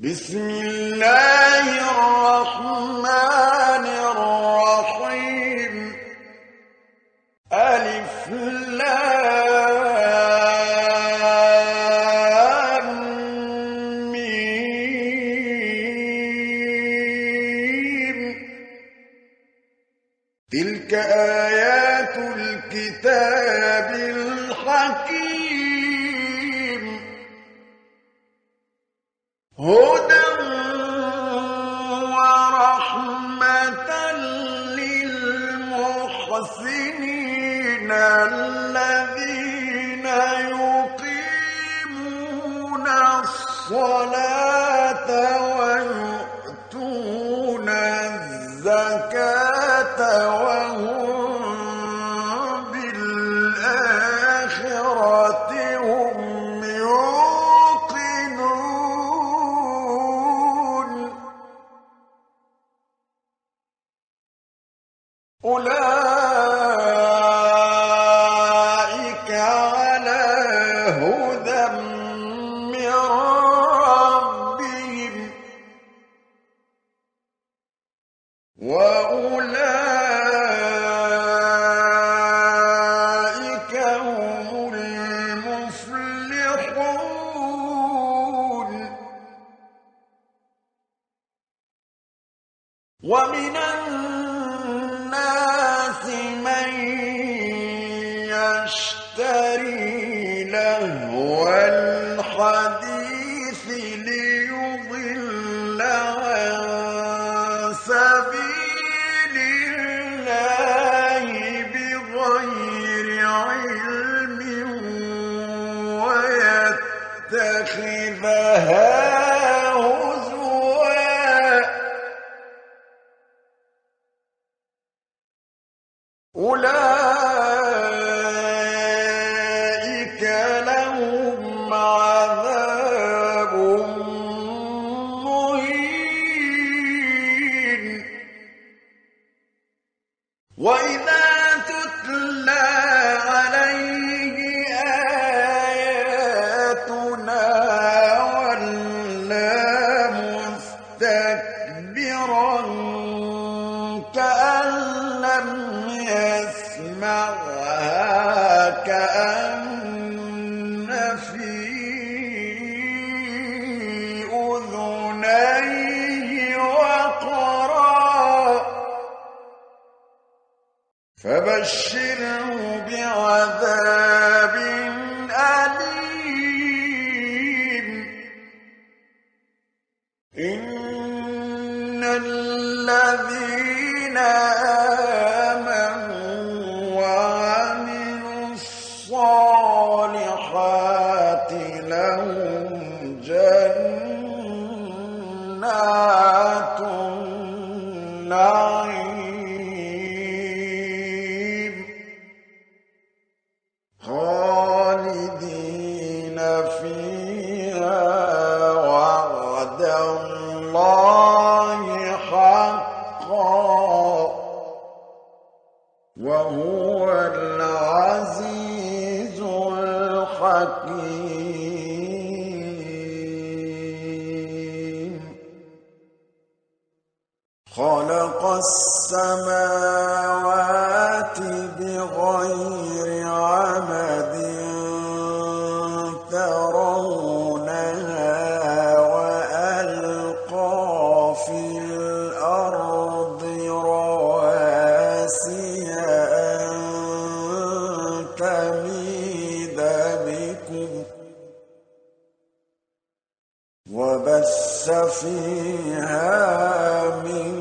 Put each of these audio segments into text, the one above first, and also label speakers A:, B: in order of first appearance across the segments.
A: بسم الله الرحمن الرحيم ألف لام ميم تلك آيات الكتاب الحكيم هدى ورحمة للمحسنين الذين يقيمون الصلاة ويؤتون الزكاة وهم بالآخرة هم أولئك على هدى من ربهم وأولئك هم المفلحون ومن الناس من يشتري لهو الحديث ليضل عن سبيل الله بغير علم ويتخذها أولئك لهم عذاب مهين وإذا تتلى عليه آياتنا ولى مستكبرا كأن لم يسمعها كأن في أذنيه وقرا فبشره بعذاب أليم إن الذين الصالحات لهم جنات النعيم خالدين فيها وعد الله حقا وهو العزيز الحكيم خلق السماوات بغير عمد ترونها وألقى في الأرض رواسي أن تميد بكم وبث فيها من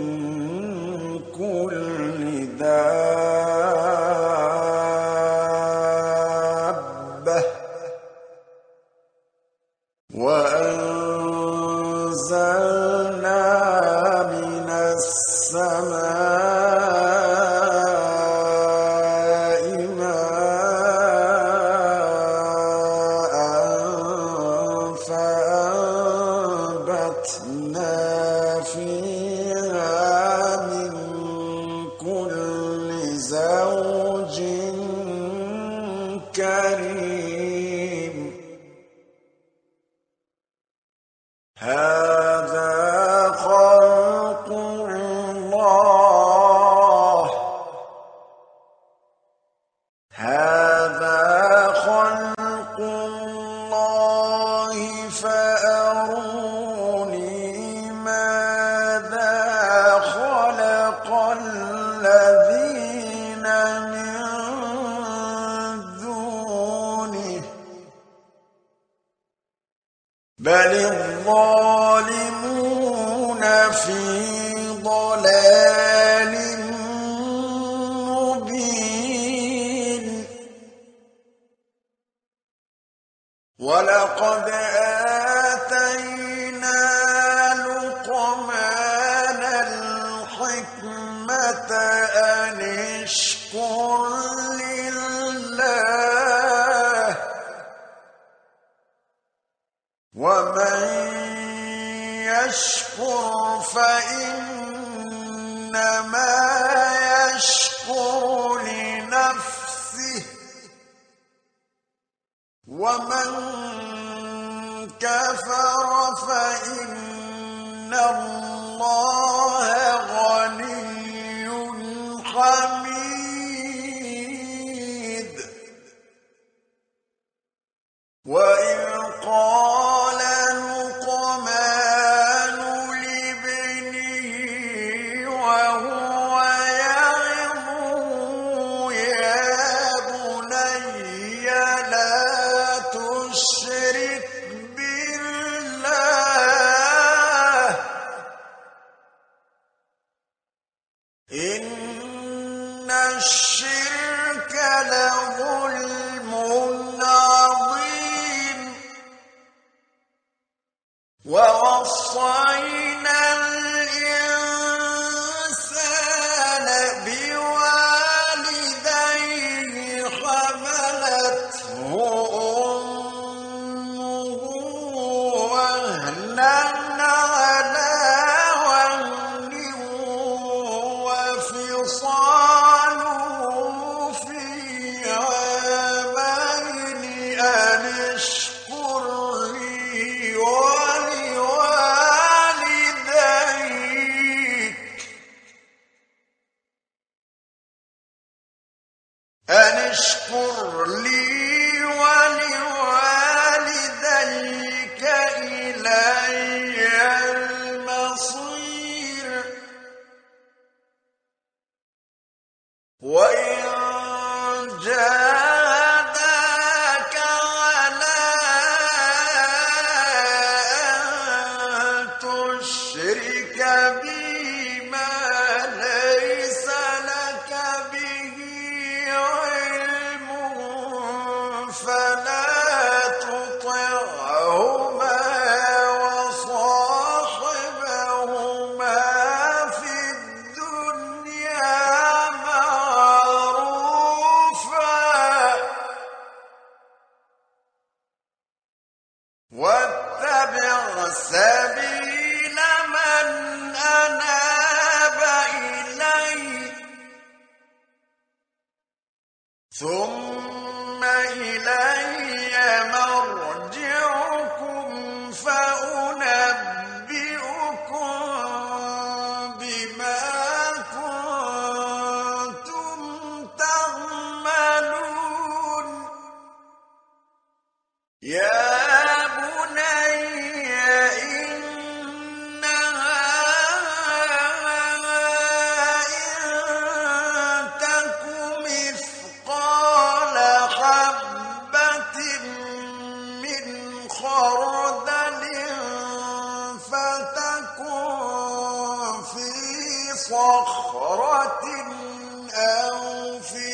A: كل دابة وأنزلنا من السماء ماء فأنبتنا فيها من كل زوج كريم هَٰذَا خَلْقُ اللَّهِ فَأَرُونِي مَاذَا خَلَقَ الَّذِينَ مِن دُونِهِ ۚ بَلِ الظَّالِمُونَ فِي ضَلَالٍ مُّبِينٍ وَلَقَدْ آتَيْنَا لُقْمَانَ الْحِكْمَةَ أَنِ اشْكُرْ لِلَّهِ ۚ وَمَن يَشْكُرْ فَإِنَّمَا يَشْكُرُ لِنَفْسِهِ ۖ وَمَن كَفَرَ فَإِنَّ اللَّهَ غَنِيٌّ حَمِيدٌ وَإِذْ قَالَ لُقْمَانُ لِابْنِهِ وَهُوَ يَعِظُهُ يَا بُنَيَّ لَا تُشْرِكْ بِاللَّهِ ۖ إِنَّ الشِّرْكَ لَظُلْمٌ عَظِيمٌ وَوَصَّيْنَا الْإِنسَانَ بِوَالِدَيْهِ حَمَلَتْهُ أُمُّهُ وَهْنًا عَلَىٰ وَهْنٍ وَفِصَالُهُ فِي عَامَيْنِ أَنِ اشْكُرْ لِي وَلِوَالِدَيْكَ إِلَيَّ الْمَصِيرُ وَإِن جَاهَدَاكَ عَلَىٰ أَن تُشْرِكَ بِي مَا لَيْسَ لَكَ بِهِ عِلْمٌ فَلَا تُطِعْهُمَا وَصَاحِبْهُمَا فِي الدُّنْيَا مَعْرُوفًا ۚ وَاتَّبِعْ سَبِيلَ مَنْ أَنَابَ إِلَيَّ ۚ ثُمَّ إِلَيَّ مَرْجِعُكُمْ فَأُنَبِّئُكُم بِمَا كُنتُمْ تَعْمَلُونَ يَا بُنَيَّ إِنَّهَا إِن تَكُ مِثْقَالَ حَبَّةٍ مِّنْ خَرْدَلٍ فَتَكُن فِي صَخْرَةٍ أَوْ فِي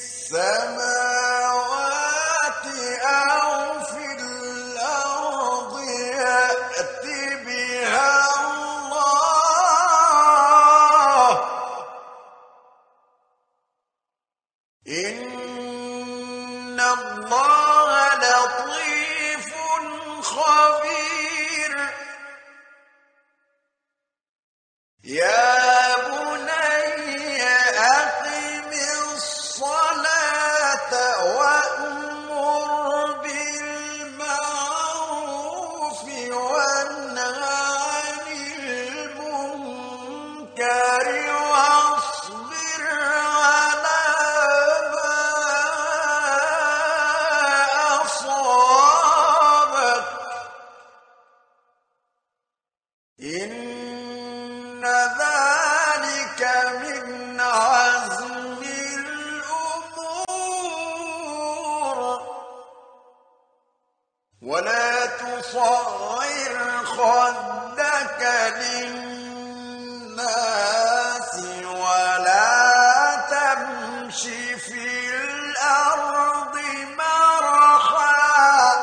A: السَّمَاوَاتِ أَوْ فِي الْأَرْضِ يَأْتِ بِهَا اللَّهُ ۚ إِنَّ اللَّهَ لَطِيفٌ خَبِيرٌ يَا بُنَيَّ أَقِمِ من عزم الأمور ولا تصغر خدك للناس ولا تمش في الأرض مرحا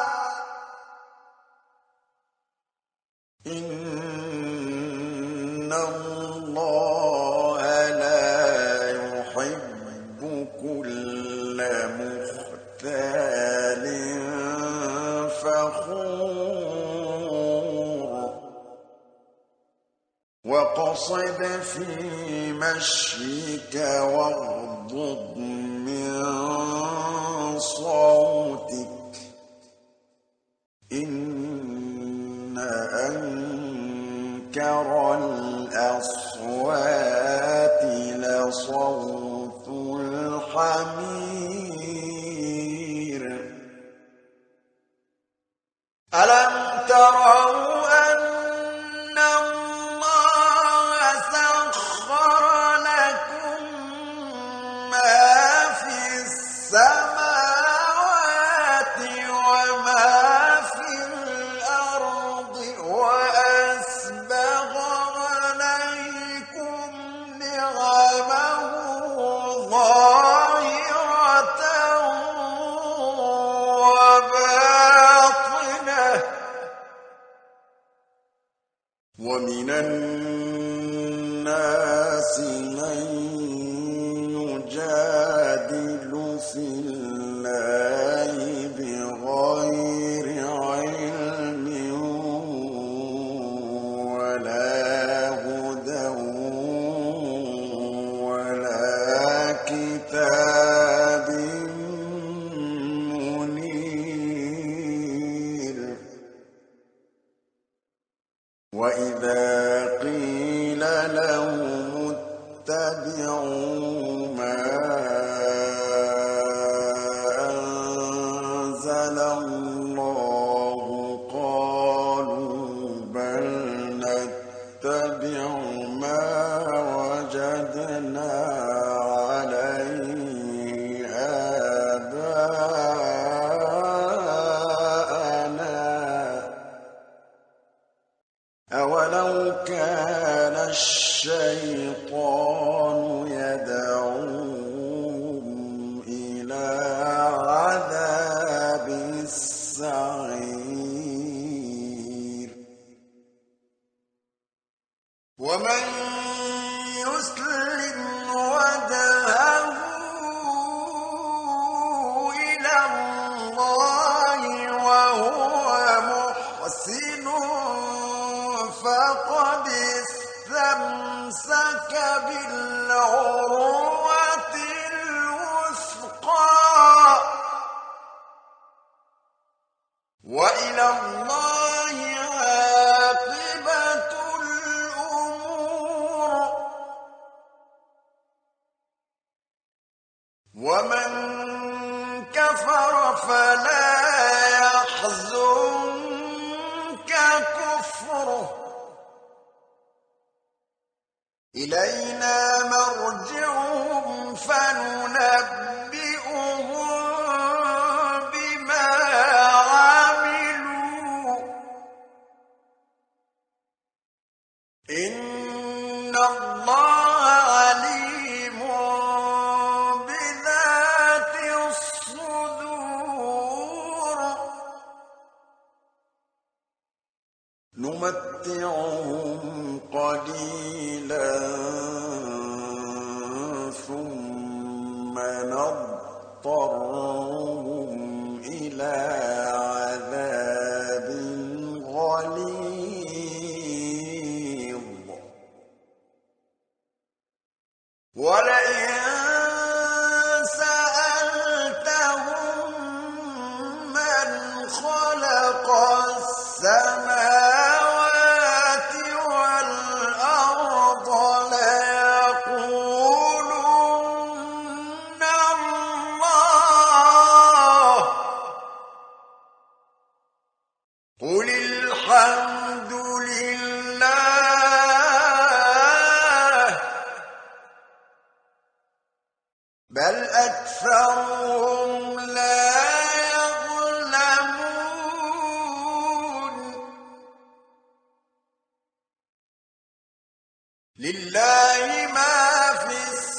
A: إن الله لا يحب كل مختال فخور واقصد في مشيك واغضض من صوتك إن أنكر الأصوات لصوت الحمير ألم تروا أن الله سخر لكم ما في السماوات وما في الأرض وأسبغ عليكم نعمه ظاهرة وباطنة ومن الناس من يجادل في الله بغير علم ولا هدى ولا كتاب منير وإذا قيل لهم اتبعوا ما أنزل الله قالوا بل نتبع ما وجدنا عليه آباءنا أولو كان الشيطان يدعوهم إلى عذاب السعير ومن يسلم وجهه إلى الله وهو محسن فقد استمسك بالعروة الوثقى وإلى الله عاقبة الأمور ومن كفر فلا يحزنك كفره إلينا مرجعهم فننبئهم بما عملوا إن الله عليم بذات الصدور نمتعهم قليلا ثم نضطرهم إلى عذاب غليظ ولئن سألتهم من خلق السماوات والأرض ليقولن الله قل الحمد لله لله ما في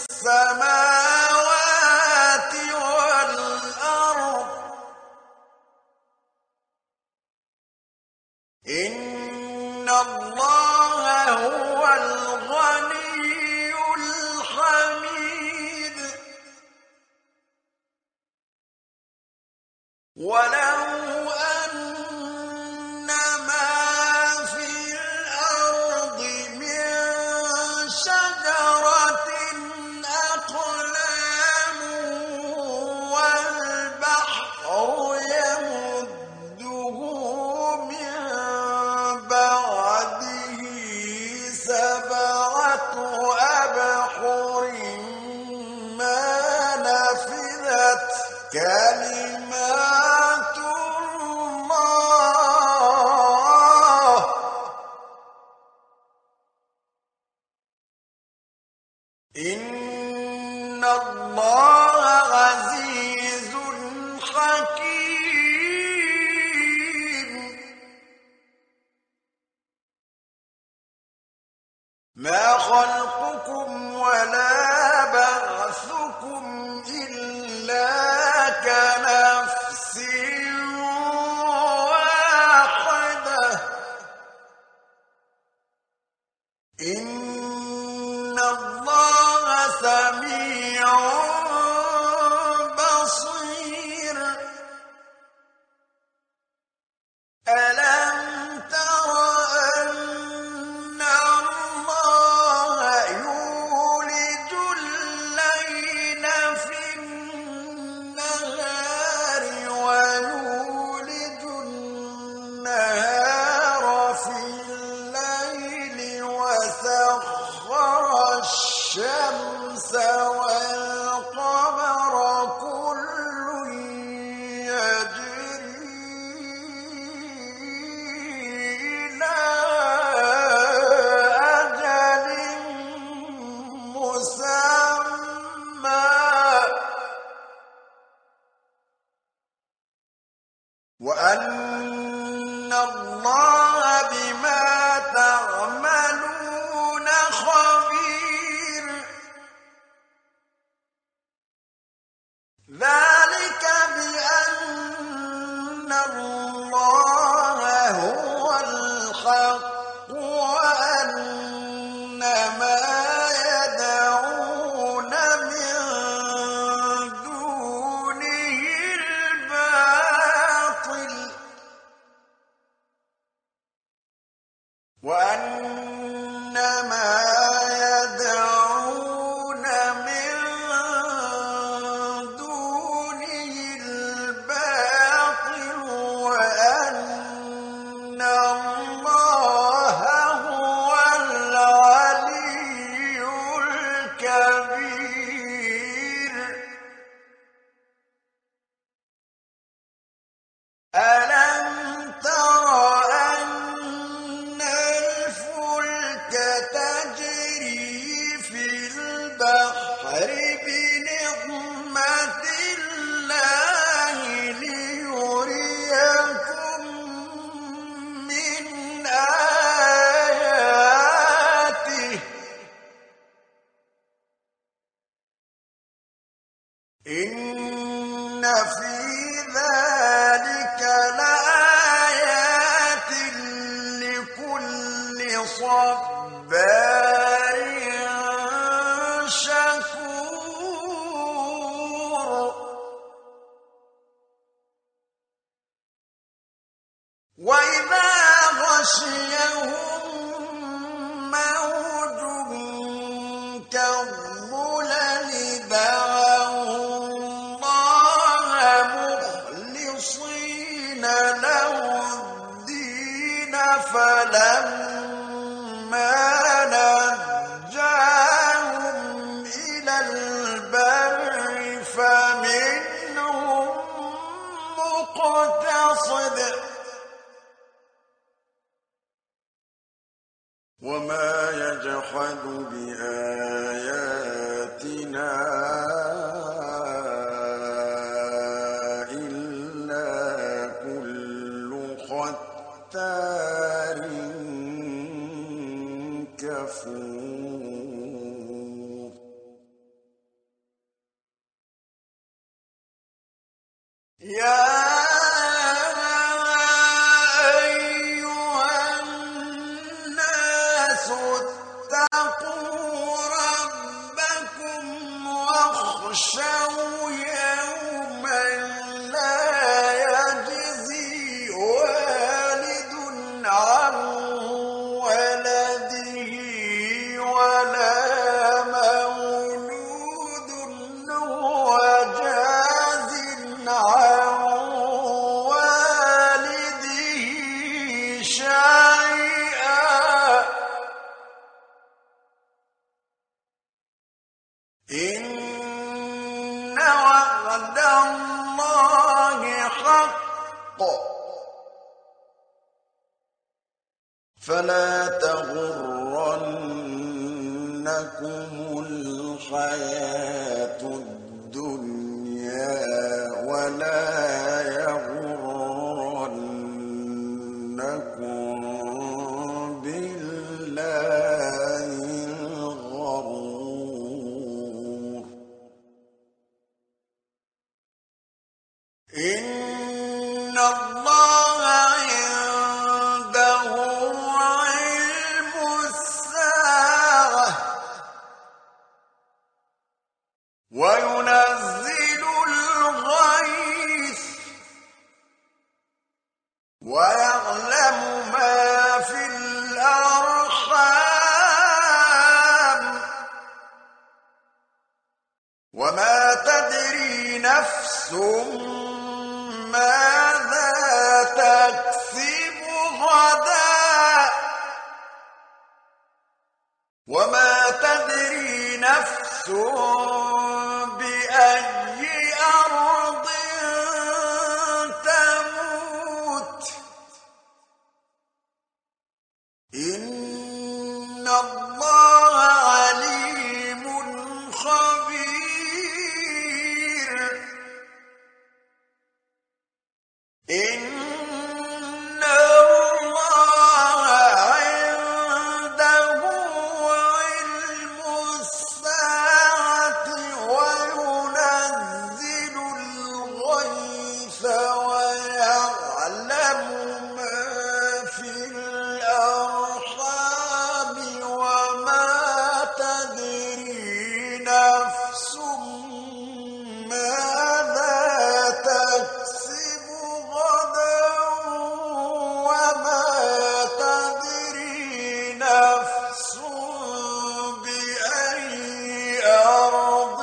A: السماوات والأرض إن الله هو الغني الحميد ولو أن ما في الأرض من شجرة أقلام والبحر يمده من بعده سبعة أبحر ما نفذت كلمات الله إن الله عزيز حكيم ما خلقكم ولا بعثكم إلا كنفس واحدة إن الله سميع بصير ألم تر أن الله يولج الليل في النهار ويولج النهار في الليل وسخر الشمس والقمر كل يجري إلى أجل مسمى وأن الله بما تعملون خبير ذلك بأن الله هو الحق وأن ما يدعون من دونه الباطل وأن ما يدعون من دونه الباطل وأن الله هو العلي الكبير ألم تر أن الفلك تجري في البحر بنعمة الله ليريكم من آياته إن في ذلك لآيات لكل صبار شكور وإذا غشيهم موج كالظلل دعوا الله مخلصين له الدين فلما نجاهم إلى البر فمنهم مقتصد وما يجحد بآياتنا إلا كل ختار كفور واخشوا يوما لا يجزي والد عن ولده ولا مولود هو جاز عن والده شيئا إن وعد الله حق فلا تغرنكم الحياة الدنيا ولا يغرنكم بالله الغرور إن الله عنده علم الساعة وينزل الغيث ويعلم ما في الأرحام وما تدري نفس ماذا تكسب غدا وما تدري نفس بأي أرض تموت إن الله عليم خبير إن الله عنده علم الساعة وينزل الغيث ويعلم ما في الأرحام وما تدري نفس ماذا تكسب غدا وما تدري نفس بأي أرض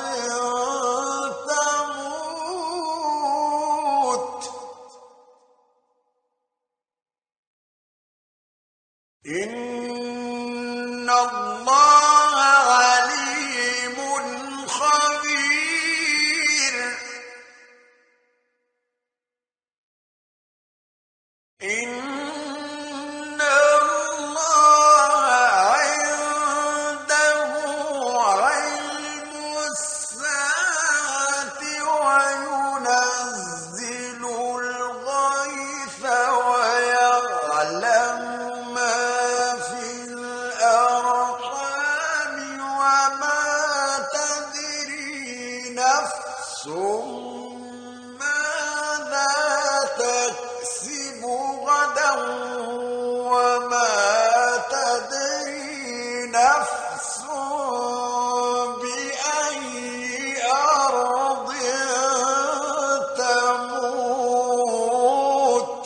A: تموت إن الله عليم خبير إن الله عنده علم الساعة وينزل الغيث ويعلم ما في الأرحام وما تدري نفس ماذا تكسب غدا وما تدري نفس بأي أرض تموت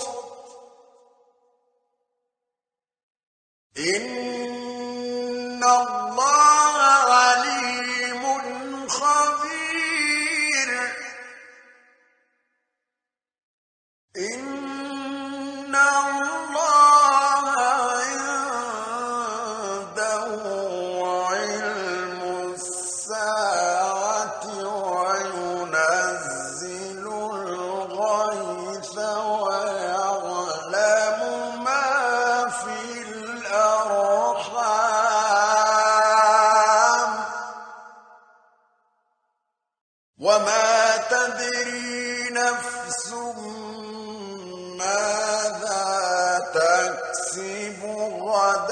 A: إن الله عليم خبير إن الله عنده علم الساعة وينزل الغيث ويعلم ما في الأرحام وما تدري نفس ماذا تكسب غدا